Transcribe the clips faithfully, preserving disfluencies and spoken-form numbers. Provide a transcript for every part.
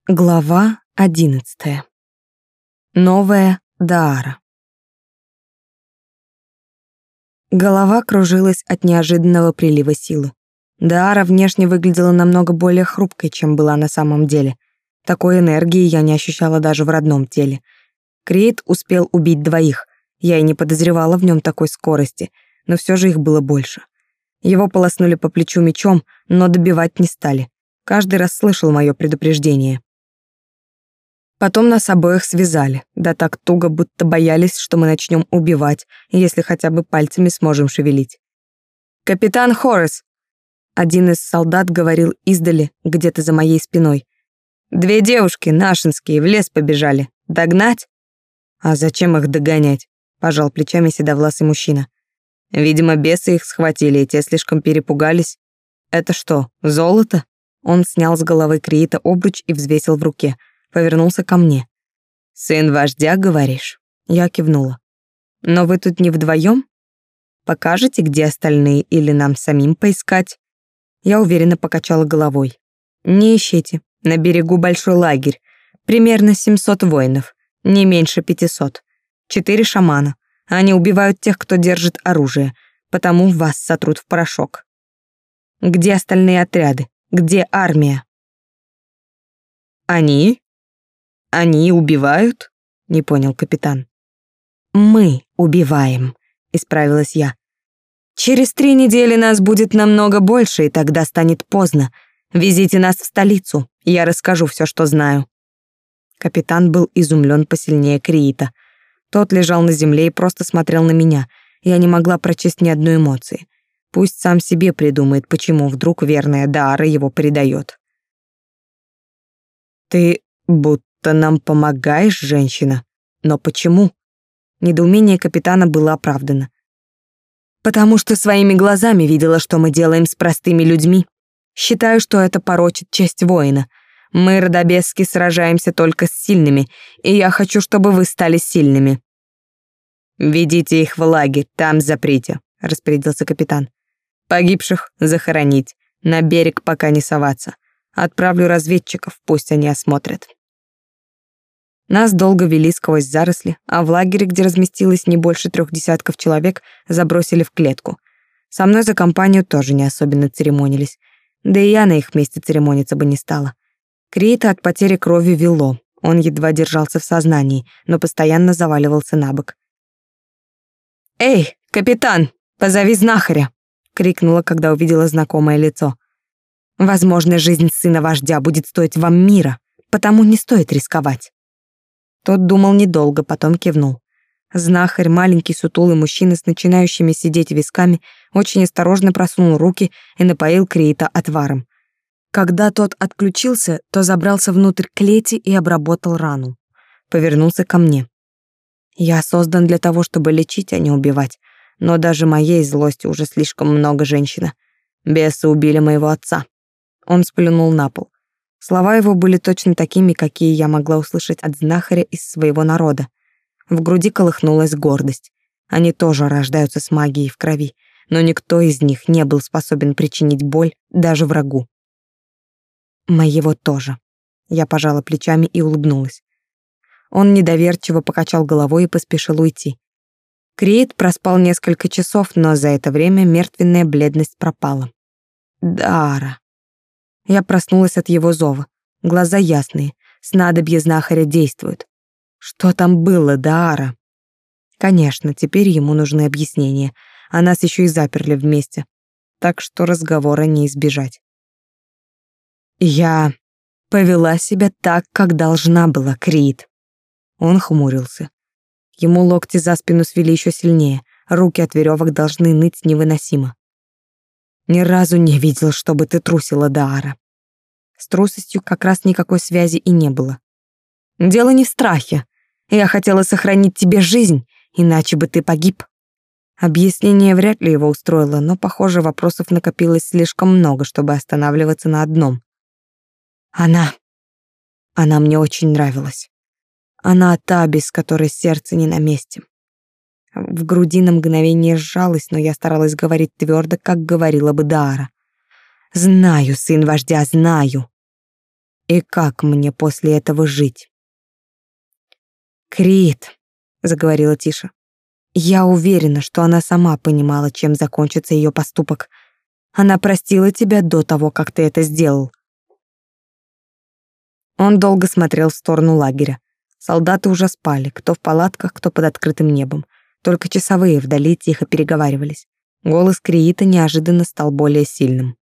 Глава одиннадцатая. Новая Даара. Голова кружилась от неожиданного прилива силы. Даара внешне выглядела намного более хрупкой, чем была на самом деле. Такой энергии я не ощущала даже в родном теле. Крейт успел убить двоих. Я и не подозревала в нем такой скорости, но все же их было больше. Его полоснули по плечу мечом, но добивать не стали. Каждый раз слышал мое предупреждение. Потом нас обоих связали, да так туго, будто боялись, что мы начнем убивать, если хотя бы пальцами сможем шевелить. «Капитан Хоррес!» Один из солдат говорил издали, где-то за моей спиной. «Две девушки, нашинские, в лес побежали. Догнать?» «А зачем их догонять?» — пожал плечами седовласый мужчина. «Видимо, бесы их схватили, и те слишком перепугались. Это что, золото?» Он снял с головы Криита обруч и взвесил в руке. Повернулся ко мне. «Сын вождя, говоришь?» Я кивнула. «Но вы тут не вдвоем? Покажете, где остальные, или нам самим поискать?» Я уверенно покачала головой. «Не ищите. На берегу большой лагерь. Примерно семьсот воинов. Не меньше пятисот. Четыре шамана. Они убивают тех, кто держит оружие. Потому вас сотрут в порошок. Где остальные отряды? Где армия?» «Они? Они убивают?» — не понял капитан. «Мы убиваем», — исправилась я. «Через три недели нас будет намного больше, и тогда станет поздно. Везите нас в столицу, я расскажу все, что знаю». Капитан был изумлен посильнее Криита. Тот лежал на земле и просто смотрел на меня. Я не могла прочесть ни одной эмоции. Пусть сам себе придумает, почему вдруг верная Даара его предает. «Ты будто нам помогаешь, женщина. Но почему?» Недоумение капитана было оправдано. «Потому что своими глазами видела, что мы делаем с простыми людьми. Считаю, что это порочит честь воина. Мы, родобески, сражаемся только с сильными, и я хочу, чтобы вы стали сильными». «Ведите их в лагерь, там заприте», — распорядился капитан. «Погибших захоронить, на берег пока не соваться. Отправлю разведчиков, пусть они осмотрят». Нас долго вели сквозь заросли, а в лагере, где разместилось не больше трех десятков человек, забросили в клетку. Со мной за компанию тоже не особенно церемонились. Да и я на их месте церемониться бы не стала. Криита от потери крови вело. Он едва держался в сознании, но постоянно заваливался на бок. «Эй, капитан, позови знахаря!» — крикнула, когда увидела знакомое лицо. «Возможно, жизнь сына вождя будет стоить вам мира, потому не стоит рисковать». Тот думал недолго, потом кивнул. Знахарь, маленький сутулый мужчина с начинающими сидеть висками, очень осторожно просунул руки и напоил Криита отваром. Когда тот отключился, то забрался внутрь клети и обработал рану. Повернулся ко мне. «Я создан для того, чтобы лечить, а не убивать. Но даже моей злости уже слишком много, женщина. Бесы убили моего отца». Он сплюнул на пол. Слова его были точно такими, какие я могла услышать от знахаря из своего народа. В груди колыхнулась гордость. Они тоже рождаются с магией в крови, но никто из них не был способен причинить боль даже врагу. Моего тоже. Я пожала плечами и улыбнулась. Он недоверчиво покачал головой и поспешил уйти. Криит проспал несколько часов, но за это время мертвенная бледность пропала. Даара. Я проснулась от его зова. Глаза ясные, снадобье знахаря действует. Что там было, Даара? Конечно, теперь ему нужны объяснения, а нас еще и заперли вместе, так что разговора не избежать. Я повела себя так, как должна была, Криит. Он хмурился. Ему локти за спину свели еще сильнее, руки от веревок должны ныть невыносимо. Ни разу не видел, чтобы ты трусила, Даара. С трусостью как раз никакой связи и не было. Дело не в страхе. Я хотела сохранить тебе жизнь, иначе бы ты погиб. Объяснение вряд ли его устроило, но, похоже, вопросов накопилось слишком много, чтобы останавливаться на одном. Она... Она мне очень нравилась. Она та, без которой сердце не на месте. В груди на мгновение сжалось, но я старалась говорить твердо, как говорила бы Даара. «Знаю, сын вождя, знаю». И как мне после этого жить? «Крит», — заговорила тише, — «я уверена, что она сама понимала, чем закончится ее поступок. Она простила тебя до того, как ты это сделал». Он долго смотрел в сторону лагеря. Солдаты уже спали, кто в палатках, кто под открытым небом. Только часовые вдали тихо переговаривались. Голос Криита неожиданно стал более сильным.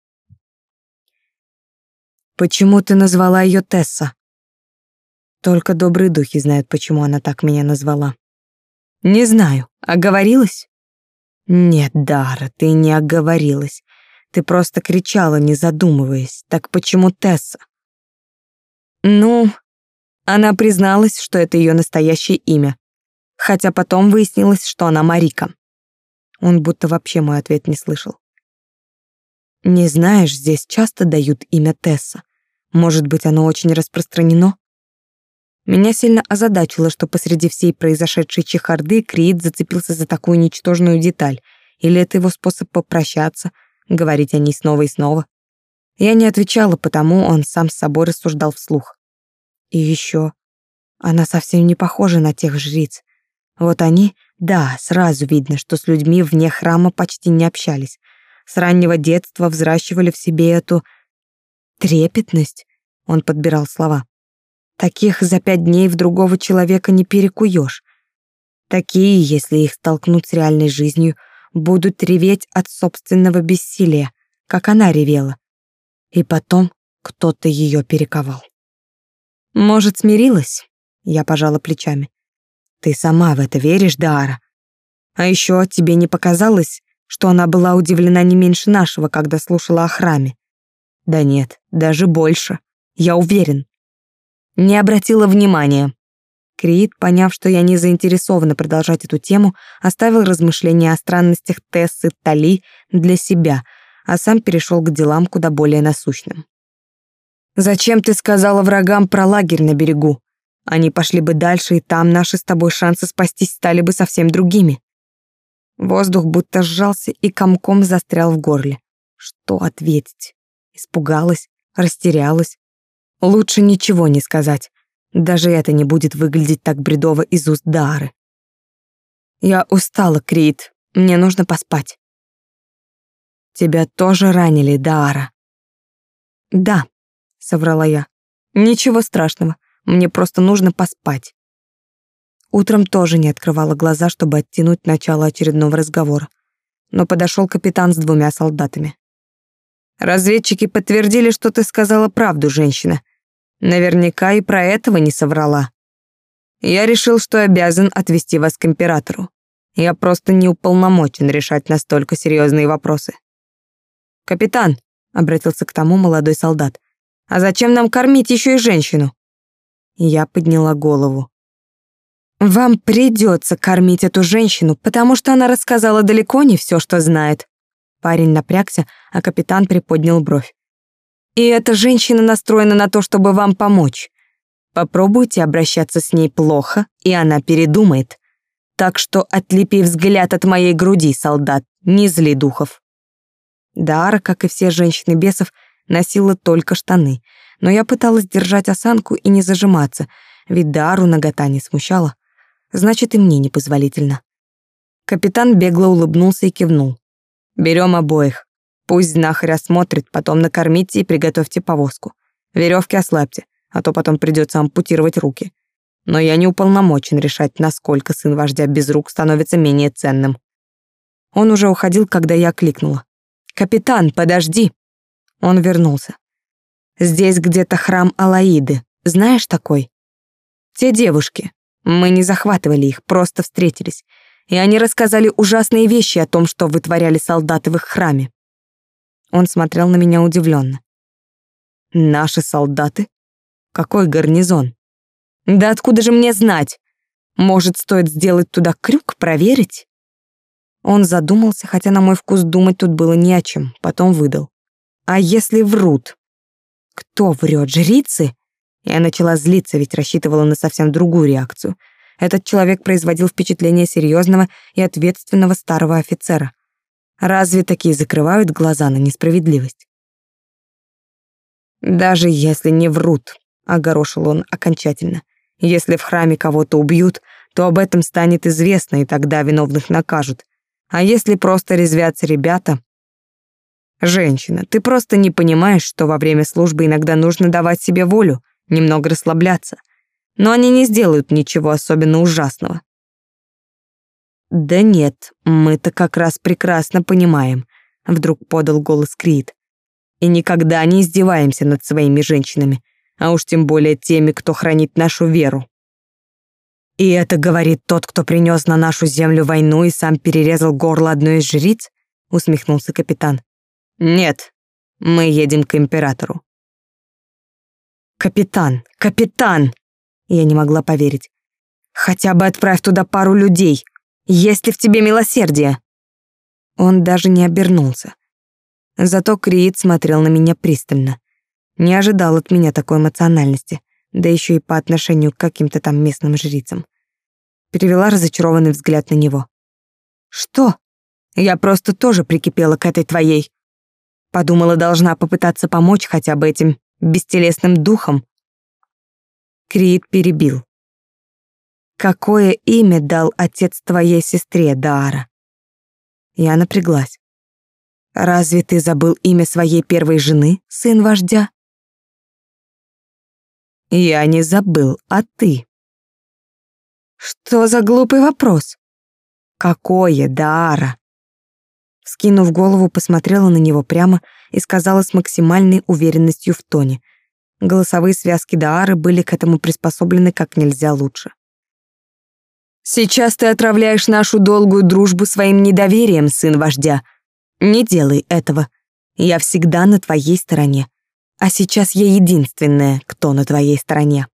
«Почему ты назвала ее Тесса?» «Только добрые духи знают, почему она так меня назвала». «Не знаю. Оговорилась?» «Нет, Дара, ты не оговорилась. Ты просто кричала, не задумываясь. Так почему Тесса?» «Ну...» Она призналась, что это ее настоящее имя, хотя потом выяснилось, что она Марика. Он будто вообще мой ответ не слышал. «Не знаешь, здесь часто дают имя Тесса. Может быть, оно очень распространено?» Меня сильно озадачило, что посреди всей произошедшей чехарды Криит зацепился за такую ничтожную деталь. Или это его способ попрощаться, говорить о ней снова и снова. Я не отвечала, потому он сам с собой рассуждал вслух. И еще, она совсем не похожа на тех жриц. Вот они, да, сразу видно, что с людьми вне храма почти не общались. С раннего детства взращивали в себе эту трепетность, он подбирал слова. Таких за пять дней в другого человека не перекуешь. Такие, если их столкнуть с реальной жизнью, будут реветь от собственного бессилия, как она ревела. И потом кто-то ее перековал. «Может, смирилась?» Я пожала плечами. «Ты сама в это веришь, Даара? А еще тебе не показалось, что она была удивлена не меньше нашего, когда слушала о храме?» «Да нет, даже больше. Я уверен». Не обратила внимания. Криит, поняв, что я не заинтересована продолжать эту тему, оставил размышления о странностях Тессы Тали для себя, а сам перешел к делам куда более насущным. «Зачем ты сказала врагам про лагерь на берегу? Они пошли бы дальше, и там наши с тобой шансы спастись стали бы совсем другими». Воздух будто сжался и комком застрял в горле. Что ответить? Испугалась, растерялась. Лучше ничего не сказать. Даже это не будет выглядеть так бредово из уст Даары. «Я устала, Крит. Мне нужно поспать». «Тебя тоже ранили, Даара?» «Да», — соврала я. «Ничего страшного. Мне просто нужно поспать». Утром тоже не открывала глаза, чтобы оттянуть начало очередного разговора. Но подошел капитан с двумя солдатами. «Разведчики подтвердили, что ты сказала правду, женщина. Наверняка и про этого не соврала. Я решил, что обязан отвезти вас к императору. Я просто не уполномочен решать настолько серьезные вопросы». «Капитан», — обратился к тому молодой солдат, «а зачем нам кормить еще и женщину?» Я подняла голову. «Вам придется кормить эту женщину, потому что она рассказала далеко не все, что знает». Парень напрягся, а капитан приподнял бровь. «И эта женщина настроена на то, чтобы вам помочь. Попробуйте обращаться с ней плохо, и она передумает. Так что отлепи взгляд от моей груди, солдат, не зли духов». Даара, как и все женщины бесов, носила только штаны, но я пыталась держать осанку и не зажиматься, ведь Даару нагота не смущала. Значит, и мне непозволительно. Капитан бегло улыбнулся и кивнул. «Берем обоих. Пусть знахарь осмотрит, потом накормите и приготовьте повозку. Веревки ослабьте, а то потом придется ампутировать руки. Но я не уполномочен решать, насколько сын вождя без рук становится менее ценным». Он уже уходил, когда я кликнула. «Капитан, подожди!» Он вернулся. «Здесь где-то храм Алаиды. Знаешь такой?» «Те девушки. Мы не захватывали их, просто встретились. И они рассказали ужасные вещи о том, что вытворяли солдаты в их храме». Он смотрел на меня удивленно. «Наши солдаты? Какой гарнизон?» «Да откуда же мне знать? Может, стоит сделать туда крюк, проверить?» Он задумался, хотя на мой вкус думать тут было не о чем, потом выдал. «А если врут?» «Кто врет, жрицы?» Я начала злиться, ведь рассчитывала на совсем другую реакцию. Этот человек производил впечатление серьезного и ответственного старого офицера. Разве такие закрывают глаза на несправедливость? Даже если не врут, огорошил он окончательно. Если в храме кого-то убьют, то об этом станет известно, и тогда виновных накажут. А если просто резвятся ребята... Женщина, ты просто не понимаешь, что во время службы иногда нужно давать себе волю, немного расслабляться. Но они не сделают ничего особенно ужасного. Да нет, мы-то как раз прекрасно понимаем, вдруг подал голос Крид. И никогда не издеваемся над своими женщинами, а уж тем более теми, кто хранит нашу веру. И это говорит тот, кто принес на нашу землю войну и сам перерезал горло одной из жриц? Усмехнулся капитан. Нет, мы едем к императору. Капитан, капитан! Я не могла поверить. Хотя бы отправь туда пару людей. Есть ли в тебе милосердие? Он даже не обернулся. Зато Крид смотрел на меня пристально. Не ожидал от меня такой эмоциональности, да еще и по отношению к каким-то там местным жрицам. Перевела разочарованный взгляд на него. Что? Я просто тоже прикипела к этой твоей. Подумала, должна попытаться помочь хотя бы этим бестелесным духам. Крид перебил. Какое имя дал отец твоей сестре, Даара? Я напряглась. Разве ты забыл имя своей первой жены, сын вождя? Я не забыл, а ты? Что за глупый вопрос? Какое, Даара? Скинув голову, посмотрела на него прямо и сказала с максимальной уверенностью в тоне. Голосовые связки Даары были к этому приспособлены как нельзя лучше. Сейчас ты отравляешь нашу долгую дружбу своим недоверием, сын вождя. Не делай этого. Я всегда на твоей стороне. А сейчас я единственная, кто на твоей стороне.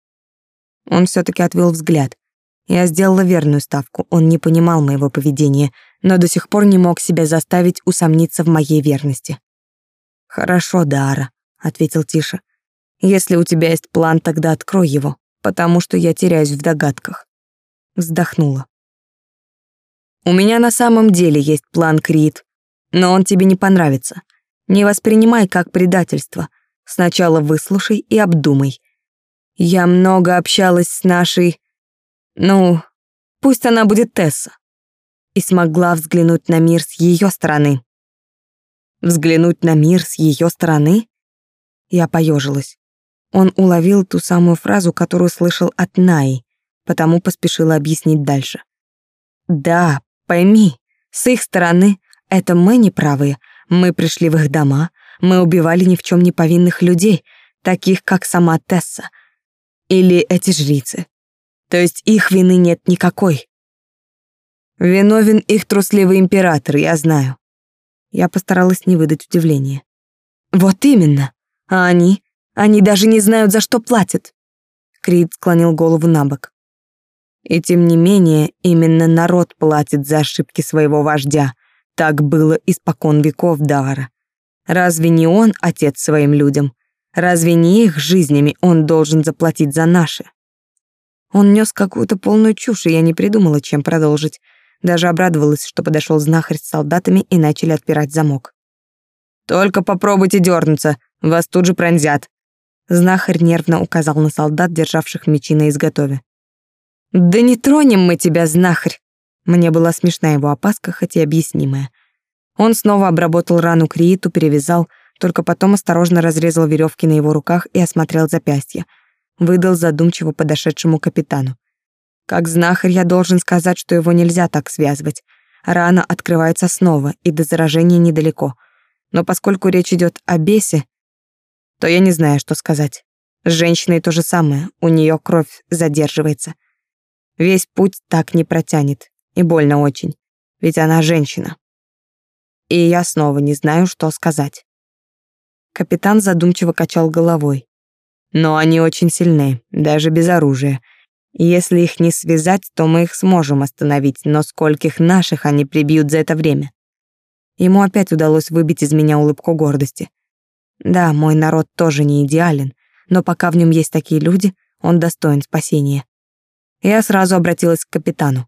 Он все-таки отвел взгляд. Я сделала верную ставку. Он не понимал моего поведения, но до сих пор не мог себя заставить усомниться в моей верности. «Хорошо, Даара», — ответил тише. «Если у тебя есть план, тогда открой его, потому что я теряюсь в догадках». Вздохнула. «У меня на самом деле есть план, Крид, но он тебе не понравится. Не воспринимай как предательство. Сначала выслушай и обдумай. Я много общалась с нашей... Ну, пусть она будет Тесса. И смогла взглянуть на мир с ее стороны». Взглянуть на мир с ее стороны? Я поежилась. Он уловил ту самую фразу, которую слышал от Наи, потому поспешила объяснить дальше. Да, пойми, с их стороны это мы неправые. Мы пришли в их дома, мы убивали ни в чем не повинных людей, таких как сама Тесса. Или эти жрицы. То есть их вины нет никакой. Виновен их трусливый император, я знаю. Я постаралась не выдать удивления. Вот именно. А они? Они даже не знают, за что платят. Крид склонил голову набок. И тем не менее, именно народ платит за ошибки своего вождя. Так было испокон веков, Даара. Разве не он отец своим людям? Разве не их жизнями он должен заплатить за наши? Он нес какую-то полную чушь, и я не придумала, чем продолжить. Даже обрадовалась, что подошел знахарь с солдатами и начали отпирать замок. «Только попробуйте дернуться, вас тут же пронзят». Знахарь нервно указал на солдат, державших мечи на изготове. «Да не тронем мы тебя, знахарь!» Мне была смешна его опаска, хоть и объяснимая. Он снова обработал рану Крииту, перевязал, только потом осторожно разрезал веревки на его руках и осмотрел запястья. Выдал задумчиво подошедшему капитану. Как знахарь я должен сказать, что его нельзя так связывать. Рана открывается снова, и до заражения недалеко. Но поскольку речь идет о бесе, то я не знаю, что сказать. С женщиной то же самое, у нее кровь задерживается. Весь путь так не протянет, и больно очень, ведь она женщина. И я снова не знаю, что сказать. Капитан задумчиво качал головой. Но они очень сильны, даже без оружия. И если их не связать, то мы их сможем остановить, но скольких наших они прибьют за это время? Ему опять удалось выбить из меня улыбку гордости. Да, мой народ тоже не идеален, но пока в нем есть такие люди, он достоин спасения. Я сразу обратилась к капитану.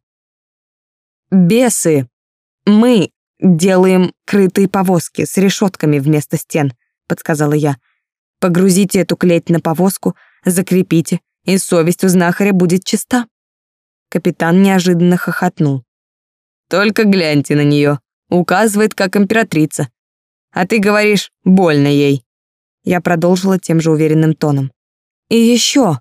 «Бесы! Мы делаем крытые повозки с решетками вместо стен», — подсказала я. Погрузите эту клеть на повозку, закрепите, и совесть у знахаря будет чиста». Капитан неожиданно хохотнул. «Только гляньте на нее, указывает, как императрица. А ты говоришь, больно ей». Я продолжила тем же уверенным тоном. «И еще.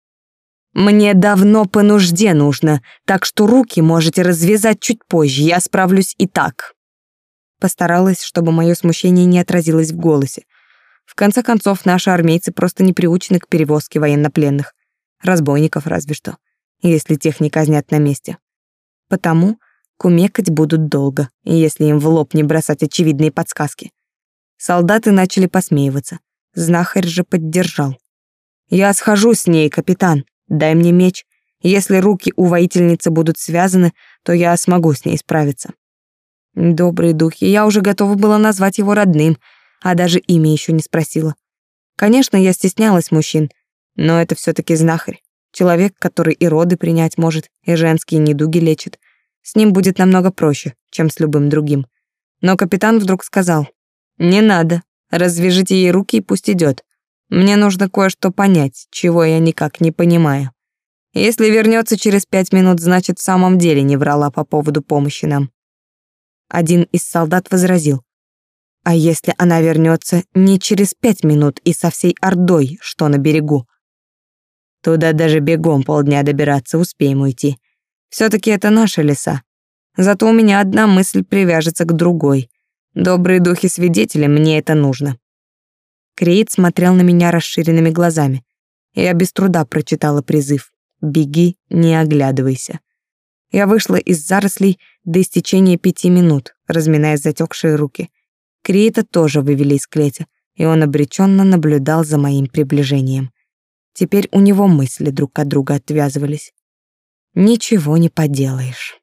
Мне давно по нужде нужно, так что руки можете развязать чуть позже, я справлюсь и так». Постаралась, чтобы мое смущение не отразилось в голосе. В конце концов, наши армейцы просто не приучены к перевозке военнопленных. Разбойников разве что, если тех не казнят на месте. Потому кумекать будут долго, если им в лоб не бросать очевидные подсказки. Солдаты начали посмеиваться. Знахарь же поддержал. «Я схожу с ней, капитан. Дай мне меч. Если руки у воительницы будут связаны, то я смогу с ней справиться». Добрые духи, я уже готова была назвать его родным, а даже имя еще не спросила. Конечно, я стеснялась мужчин, но это все-таки знахарь. Человек, который и роды принять может, и женские недуги лечит. С ним будет намного проще, чем с любым другим. Но капитан вдруг сказал: «Не надо, развяжите ей руки и пусть идет. Мне нужно кое-что понять, чего я никак не понимаю. Если вернется через пять минут, значит, в самом деле не врала по поводу помощи нам». Один из солдат возразил: «А если она вернется не через пять минут и со всей ордой, что на берегу?» «Туда даже бегом полдня добираться успеем уйти. Все-таки это наши леса. Зато у меня одна мысль привяжется к другой. Добрые духи-свидетели, мне это нужно». Креид смотрел на меня расширенными глазами. Я без труда прочитала призыв: «Беги, не оглядывайся». Я вышла из зарослей до истечения пяти минут, разминая затекшие руки. Криита тоже вывели из клети, и он обреченно наблюдал за моим приближением. Теперь у него мысли друг от друга отвязывались. Ничего не поделаешь.